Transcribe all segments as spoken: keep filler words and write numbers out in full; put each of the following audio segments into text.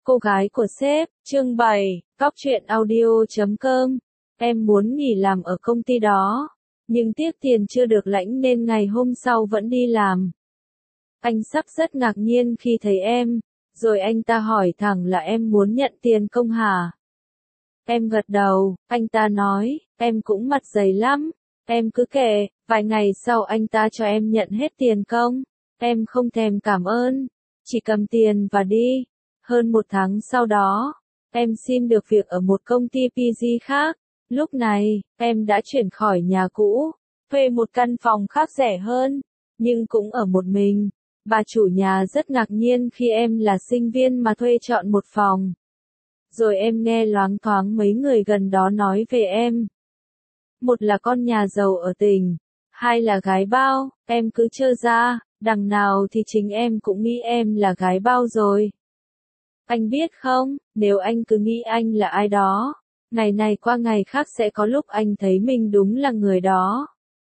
Cô gái của sếp, chương bảy, cóc truyện audio chấm com. Em muốn nghỉ làm ở công ty đó, nhưng tiếc tiền chưa được lãnh nên ngày hôm sau vẫn đi làm. Anh sắp rất ngạc nhiên khi thấy em, rồi anh ta hỏi thẳng là em muốn nhận tiền công hả? Em gật đầu, anh ta nói, em cũng mặt dày lắm, em cứ kể, vài ngày sau anh ta cho em nhận hết tiền công, em không thèm cảm ơn, chỉ cầm tiền và đi. Hơn một tháng sau đó, em xin được việc ở một công ty pê giê khác. Lúc này, em đã chuyển khỏi nhà cũ, thuê một căn phòng khác rẻ hơn, nhưng cũng ở một mình. Bà chủ nhà rất ngạc nhiên khi em là sinh viên mà thuê chọn một phòng. Rồi em nghe loáng thoáng mấy người gần đó nói về em. Một là con nhà giàu ở tỉnh, hai là gái bao, em cứ trơ ra, đằng nào thì chính em cũng nghĩ em là gái bao rồi. Anh biết không, nếu anh cứ nghĩ anh là ai đó, ngày này qua ngày khác sẽ có lúc anh thấy mình đúng là người đó.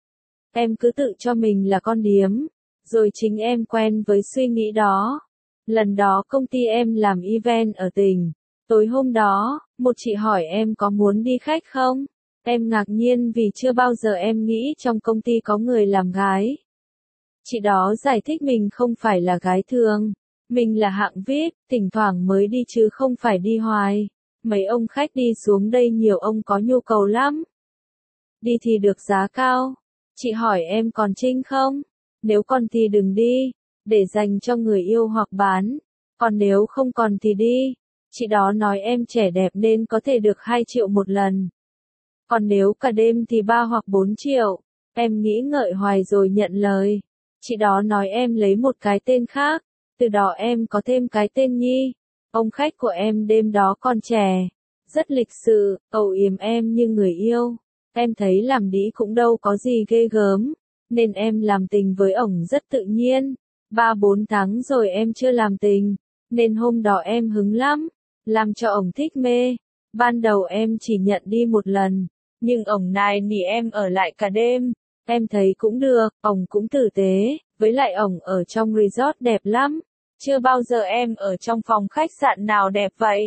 Em cứ tự cho mình là con điếm, rồi chính em quen với suy nghĩ đó. Lần đó công ty em làm event ở tỉnh. Tối hôm đó, một chị hỏi em có muốn đi khách không? Em ngạc nhiên vì chưa bao giờ em nghĩ trong công ty có người làm gái. Chị đó giải thích mình không phải là gái thường. Mình là hạng vi ai pi, thỉnh thoảng mới đi chứ không phải đi hoài. Mấy ông khách đi xuống đây nhiều ông có nhu cầu lắm. Đi thì được giá cao. Chị hỏi em còn trinh không? Nếu còn thì đừng đi, để dành cho người yêu hoặc bán. Còn nếu không còn thì đi. Chị đó nói em trẻ đẹp nên có thể được hai triệu một lần. Còn nếu cả đêm thì ba hoặc bốn triệu. Em nghĩ ngợi hoài rồi nhận lời. Chị đó nói em lấy một cái tên khác. Từ đó em có thêm cái tên Nhi. Ông khách của em đêm đó còn trẻ, rất lịch sự, âu yếm em như người yêu. Em thấy làm đĩ cũng đâu có gì ghê gớm, nên em làm tình với ổng rất tự nhiên. Ba bốn tháng rồi em chưa làm tình, nên hôm đó em hứng lắm, làm cho ổng thích mê. Ban đầu em chỉ nhận đi một lần, nhưng ổng nài nỉ em ở lại cả đêm. Em thấy cũng được, ổng cũng tử tế, với lại ổng ở trong resort đẹp lắm. Chưa bao giờ em ở trong phòng khách sạn nào đẹp vậy.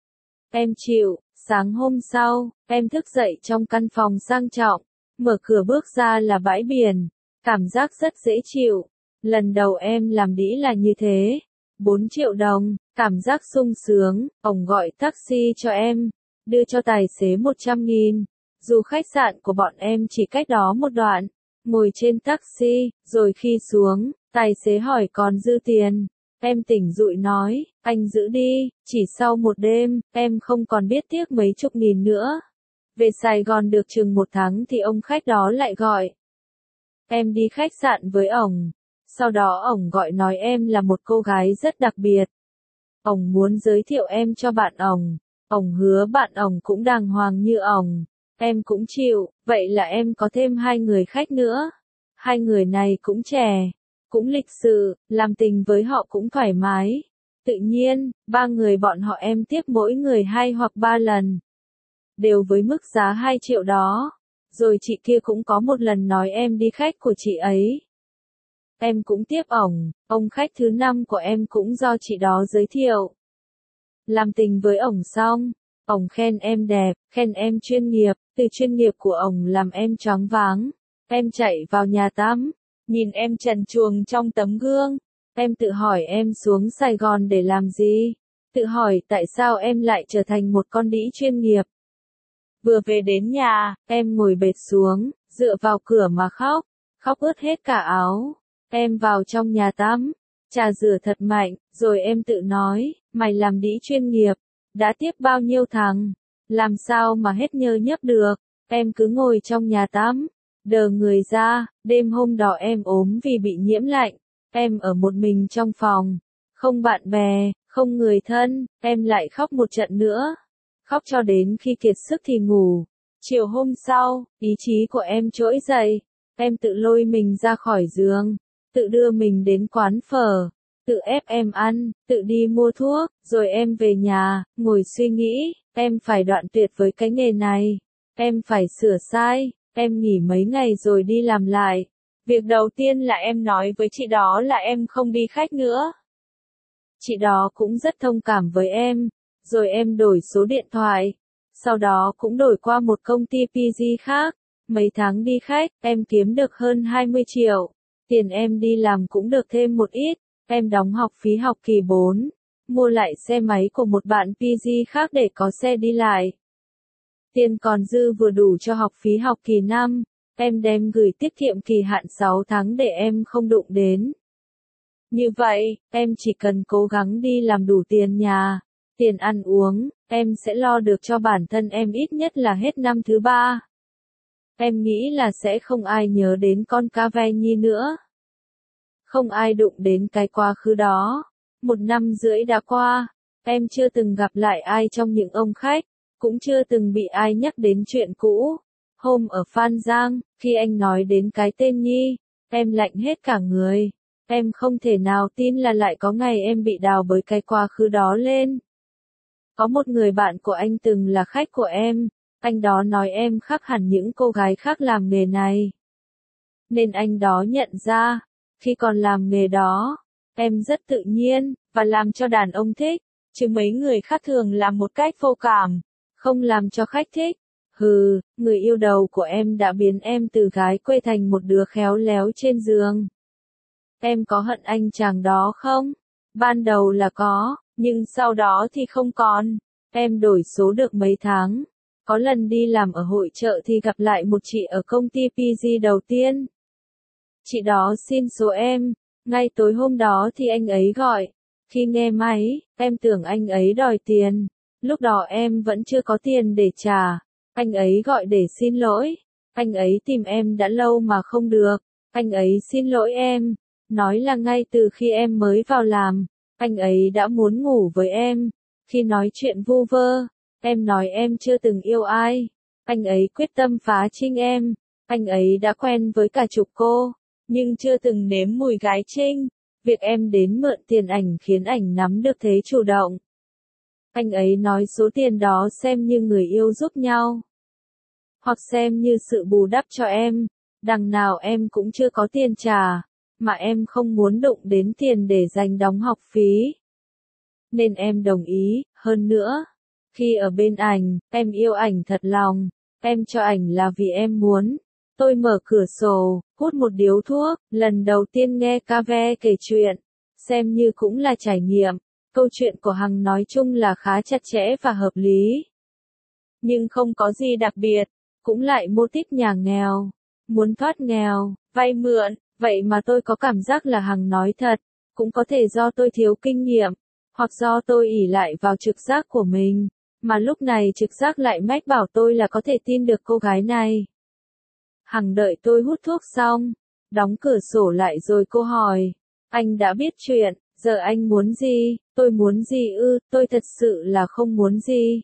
Em chịu, sáng hôm sau, em thức dậy trong căn phòng sang trọng, mở cửa bước ra là bãi biển, cảm giác rất dễ chịu. Lần đầu em làm đĩ là như thế. bốn triệu đồng, cảm giác sung sướng, ổng gọi taxi cho em, đưa cho tài xế một trăm nghìn. Dù khách sạn của bọn em chỉ cách đó một đoạn, ngồi trên taxi, rồi khi xuống, tài xế hỏi còn dư tiền. Em tỉnh dụi nói, anh giữ đi, chỉ sau một đêm, em không còn biết tiếc mấy chục nghìn nữa. Về Sài Gòn được chừng một tháng thì ông khách đó lại gọi. Em đi khách sạn với ổng. Sau đó ổng gọi nói em là một cô gái rất đặc biệt. Ổng muốn giới thiệu em cho bạn ổng. Ổng hứa bạn ổng cũng đàng hoàng như ổng. Em cũng chịu, vậy là em có thêm hai người khách nữa. Hai người này cũng trẻ, cũng lịch sự, làm tình với họ cũng thoải mái. Tự nhiên, ba người bọn họ em tiếp mỗi người hai hoặc ba lần. Đều với mức giá hai triệu đó. Rồi chị kia cũng có một lần nói em đi khách của chị ấy. Em cũng tiếp ổng, ông khách thứ năm của em cũng do chị đó giới thiệu. Làm tình với ổng xong, ổng khen em đẹp, khen em chuyên nghiệp, từ chuyên nghiệp của ổng làm em choáng váng. Em chạy vào nhà tắm, nhìn em trần truồng trong tấm gương. Em tự hỏi em xuống Sài Gòn để làm gì? Tự hỏi tại sao em lại trở thành một con đĩ chuyên nghiệp? Vừa về đến nhà, em ngồi bệt xuống, dựa vào cửa mà khóc, khóc ướt hết cả áo. Em vào trong nhà tắm, trà rửa thật mạnh, rồi em tự nói, mày làm đĩ chuyên nghiệp, đã tiếp bao nhiêu thằng, làm sao mà hết nhơ nhớp được. Em cứ ngồi trong nhà tắm, đờ người ra. Đêm hôm đó em ốm vì bị nhiễm lạnh. Em ở một mình trong phòng, không bạn bè, không người thân. Em lại khóc một trận nữa, khóc cho đến khi kiệt sức thì ngủ. Chiều hôm sau, ý chí của em trỗi dậy. Em tự lôi mình ra khỏi giường, tự đưa mình đến quán phở, tự ép em ăn, tự đi mua thuốc. Rồi em về nhà, ngồi suy nghĩ, em phải đoạn tuyệt với cái nghề này. Em phải sửa sai. Em nghỉ mấy ngày rồi đi làm lại. Việc đầu tiên là em nói với chị đó là em không đi khách nữa. Chị đó cũng rất thông cảm với em, rồi em đổi số điện thoại. Sau đó cũng đổi qua một công ty pê giê khác. Mấy tháng đi khách, em kiếm được hơn hai mươi triệu. Tiền em đi làm cũng được thêm một ít. Em đóng học phí học kỳ bốn. Mua lại xe máy của một bạn pê giê khác để có xe đi lại. Tiền còn dư vừa đủ cho học phí học kỳ năm. Em đem gửi tiết kiệm kỳ hạn sáu tháng để em không đụng đến. Như vậy, em chỉ cần cố gắng đi làm đủ tiền nhà, tiền ăn uống, em sẽ lo được cho bản thân em ít nhất là hết năm thứ ba. Em nghĩ là sẽ không ai nhớ đến con cá ve nhi nữa. Không ai đụng đến cái quá khứ đó. Một năm rưỡi đã qua, em chưa từng gặp lại ai trong những ông khách, cũng chưa từng bị ai nhắc đến chuyện cũ. Hôm ở Phan Giang, khi anh nói đến cái tên Nhi, em lạnh hết cả người. Em không thể nào tin là lại có ngày em bị đào bới cái quá khứ đó lên. Có một người bạn của anh từng là khách của em, anh đó nói em khác hẳn những cô gái khác làm nghề này. Nên anh đó nhận ra, khi còn làm nghề đó, em rất tự nhiên, và làm cho đàn ông thích, chứ mấy người khác thường làm một cách vô cảm, không làm cho khách thích. Hừ, người yêu đầu của em đã biến em từ gái quê thành một đứa khéo léo trên giường. Em có hận anh chàng đó không? Ban đầu là có, nhưng sau đó thì không còn. Em đổi số được mấy tháng. Có lần đi làm ở hội chợ thì gặp lại một chị ở công ty pê giê đầu tiên. Chị đó xin số em. Ngay tối hôm đó thì anh ấy gọi. Khi nghe máy, em tưởng anh ấy đòi tiền. Lúc đó em vẫn chưa có tiền để trả. Anh ấy gọi để xin lỗi. Anh ấy tìm em đã lâu mà không được. Anh ấy xin lỗi em. Nói là ngay từ khi em mới vào làm, anh ấy đã muốn ngủ với em. Khi nói chuyện vu vơ, em nói em chưa từng yêu ai. Anh ấy quyết tâm phá trinh em. Anh ấy đã quen với cả chục cô, nhưng chưa từng nếm mùi gái trinh. Việc em đến mượn tiền ảnh khiến ảnh nắm được thế chủ động. Anh ấy nói số tiền đó xem như người yêu giúp nhau, hoặc xem như sự bù đắp cho em. Đằng nào em cũng chưa có tiền trả, mà em không muốn đụng đến tiền để dành đóng học phí. Nên em đồng ý, hơn nữa. Khi ở bên ảnh, em yêu ảnh thật lòng. Em cho ảnh là vì em muốn. Tôi mở cửa sổ, hút một điếu thuốc, lần đầu tiên nghe ca ve kể chuyện. Xem như cũng là trải nghiệm. Câu chuyện của Hằng nói chung là khá chặt chẽ và hợp lý. Nhưng không có gì đặc biệt. Cũng lại mô típ nhà nghèo. Muốn thoát nghèo, vay mượn. Vậy mà tôi có cảm giác là Hằng nói thật. Cũng có thể do tôi thiếu kinh nghiệm. Hoặc do tôi ỷ lại vào trực giác của mình. Mà lúc này trực giác lại mách bảo tôi là có thể tin được cô gái này. Hằng đợi tôi hút thuốc xong. Đóng cửa sổ lại rồi cô hỏi. Anh đã biết chuyện, giờ anh muốn gì? Tôi muốn gì ư? Tôi thật sự là không muốn gì.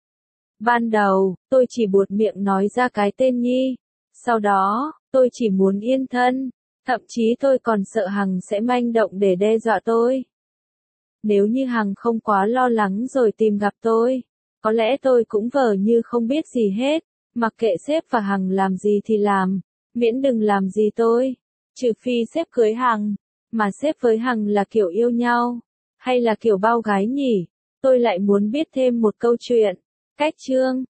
Ban đầu, tôi chỉ buột miệng nói ra cái tên Nhi. Sau đó, tôi chỉ muốn yên thân. Thậm chí tôi còn sợ Hằng sẽ manh động để đe dọa tôi. Nếu như Hằng không quá lo lắng rồi tìm gặp tôi, có lẽ tôi cũng vờ như không biết gì hết, mặc kệ sếp và Hằng làm gì thì làm, miễn đừng làm gì tôi. Trừ phi sếp cưới Hằng, mà sếp với Hằng là kiểu yêu nhau, hay là kiểu bao gái nhỉ? Tôi lại muốn biết thêm một câu chuyện. Cách chương